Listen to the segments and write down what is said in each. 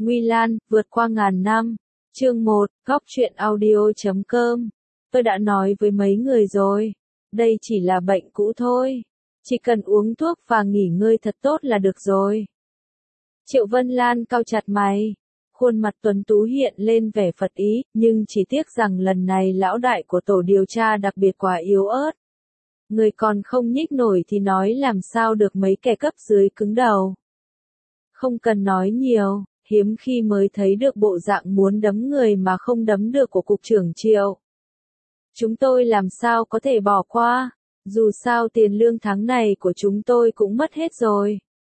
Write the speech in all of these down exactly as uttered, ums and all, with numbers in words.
Nguy Lan, vượt qua ngàn năm. Chương một, góc truyện audio chấm com. Tôi đã nói với mấy người rồi, đây chỉ là bệnh cũ thôi. Chỉ cần uống thuốc và nghỉ ngơi thật tốt là được rồi. Triệu Vân Lan cau chặt mày. Khuôn mặt tuấn tú hiện lên vẻ phật ý, nhưng chỉ tiếc rằng lần này lão đại của tổ điều tra đặc biệt quá yếu ớt. Người còn không nhích nổi thì nói làm sao được mấy kẻ cấp dưới cứng đầu. Không cần nói nhiều, hiếm khi mới thấy được bộ dạng muốn đấm người mà không đấm được của cục trưởng Triệu. Chúng tôi làm sao có thể bỏ qua, dù sao tiền lương tháng này của chúng tôi cũng mất hết rồi.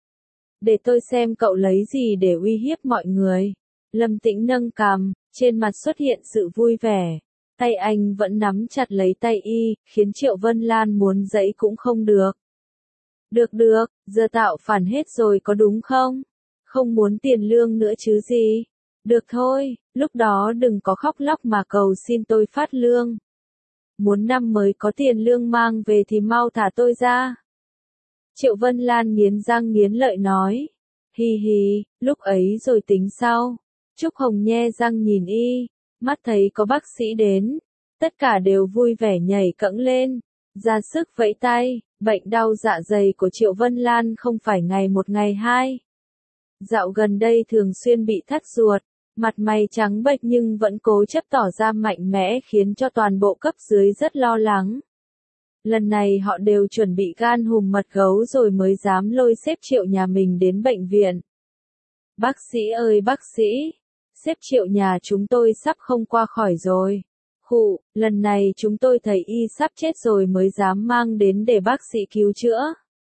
Để tôi xem cậu lấy gì để uy hiếp mọi người. Lâm Tĩnh nâng cằm, trên mặt xuất hiện sự vui vẻ. Tay anh vẫn nắm chặt lấy tay y, khiến Triệu Vân Lan muốn dãy cũng không được. Được được, giờ tạo phản hết rồi có đúng không? Không muốn tiền lương nữa chứ gì? Được thôi, lúc đó đừng có khóc lóc mà cầu xin tôi phát lương. Muốn năm mới có tiền lương mang về thì mau thả tôi ra. Triệu Vân Lan nghiến răng nghiến lợi nói. Hi hi, lúc ấy rồi tính sau. Trúc Hồng nhe răng nhìn y, mắt thấy có bác sĩ đến. Tất cả đều vui vẻ nhảy cẫng lên, ra sức vẫy tay. Bệnh đau dạ dày của Triệu Vân Lan không phải ngày một ngày hai. Dạo gần đây thường xuyên bị thắt ruột, mặt mày trắng bệch nhưng vẫn cố chấp tỏ ra mạnh mẽ khiến cho toàn bộ cấp dưới rất lo lắng. Lần này họ đều chuẩn bị gan hùm mật gấu rồi mới dám lôi sếp Triệu nhà mình đến bệnh viện. Bác sĩ ơi bác sĩ, sếp Triệu nhà chúng tôi sắp không qua khỏi rồi. Khụ, lần này chúng tôi thấy y sắp chết rồi mới dám mang đến để bác sĩ cứu chữa.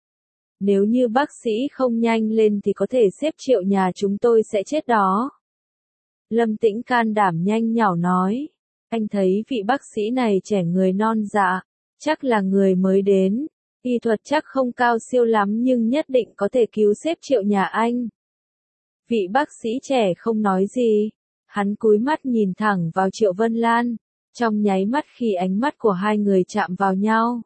Nếu như bác sĩ không nhanh lên thì có thể sếp Triệu nhà chúng tôi sẽ chết đó. Lâm Tĩnh can đảm nhanh nhảu nói. Anh thấy vị bác sĩ này trẻ người non dạ, chắc là người mới đến. Y thuật chắc không cao siêu lắm nhưng nhất định có thể cứu sếp Triệu nhà anh. Vị bác sĩ trẻ không nói gì. Hắn cúi mắt nhìn thẳng vào Triệu Vân Lan. Trong nháy mắt khi ánh mắt của hai người chạm vào nhau.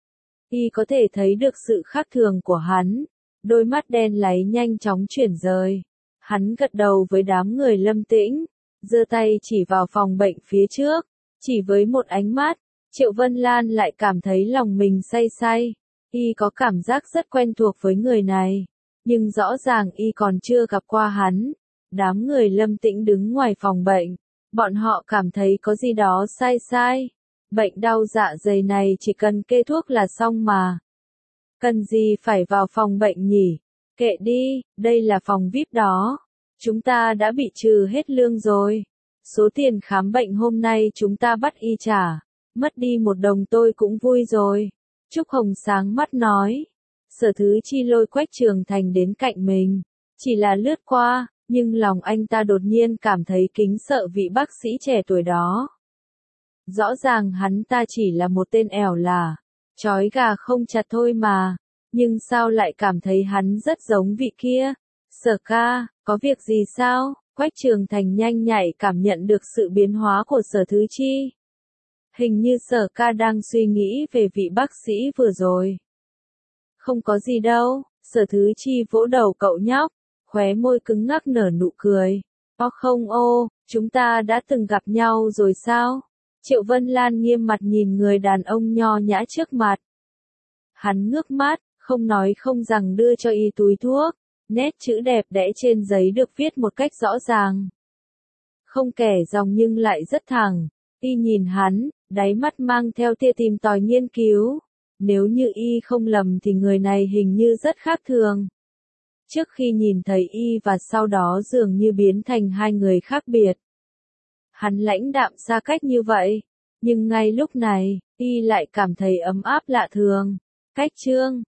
Y có thể thấy được sự khác thường của hắn. Đôi mắt đen láy nhanh chóng chuyển rời. Hắn gật đầu với đám người Lâm Tĩnh. Giơ tay chỉ vào phòng bệnh phía trước. Chỉ với một ánh mắt, Triệu Vân Lan lại cảm thấy lòng mình say say. Y có cảm giác rất quen thuộc với người này. Nhưng rõ ràng Y còn chưa gặp qua hắn. Đám người Lâm Tĩnh đứng ngoài phòng bệnh. Bọn họ cảm thấy có gì đó sai sai. Bệnh đau dạ dày này chỉ cần kê thuốc là xong mà. Cần gì phải vào phòng bệnh nhỉ? Kệ đi, đây là phòng vi ai pi đó. Chúng ta đã bị trừ hết lương rồi. Số tiền khám bệnh hôm nay chúng ta bắt y trả. Mất đi một đồng tôi cũng vui rồi. Trúc Hồng sáng mắt nói. Sở Thứ Chi lôi Quách Trường Thành đến cạnh mình. Chỉ là lướt qua, nhưng lòng anh ta đột nhiên cảm thấy kính sợ vị bác sĩ trẻ tuổi đó. Rõ ràng hắn ta chỉ là một tên ẻo lả, chói gà không chặt thôi mà, nhưng sao lại cảm thấy hắn rất giống vị kia? Sở ca, có việc gì sao? Quách Trường Thành nhanh nhạy cảm nhận được sự biến hóa của Sở Thứ Chi. Hình như Sở ca đang suy nghĩ về vị bác sĩ vừa rồi. Không có gì đâu, Sở Thứ Chi vỗ đầu cậu nhóc, khóe môi cứng ngắc nở nụ cười. Ô không ô, chúng ta đã từng gặp nhau rồi sao? Triệu Vân Lan nghiêm mặt nhìn người đàn ông nho nhã trước mặt. Hắn ngước mắt, không nói không rằng đưa cho y túi thuốc, nét chữ đẹp đẽ trên giấy được viết một cách rõ ràng. Không kẻ dòng nhưng lại rất thẳng, y nhìn hắn, đáy mắt mang theo tia tìm tòi nghiên cứu. Nếu như y không lầm thì người này hình như rất khác thường. Trước khi nhìn thấy y và sau đó dường như biến thành hai người khác biệt. Hắn lãnh đạm xa cách như vậy, nhưng ngay lúc này, y lại cảm thấy ấm áp lạ thường. Cách trương,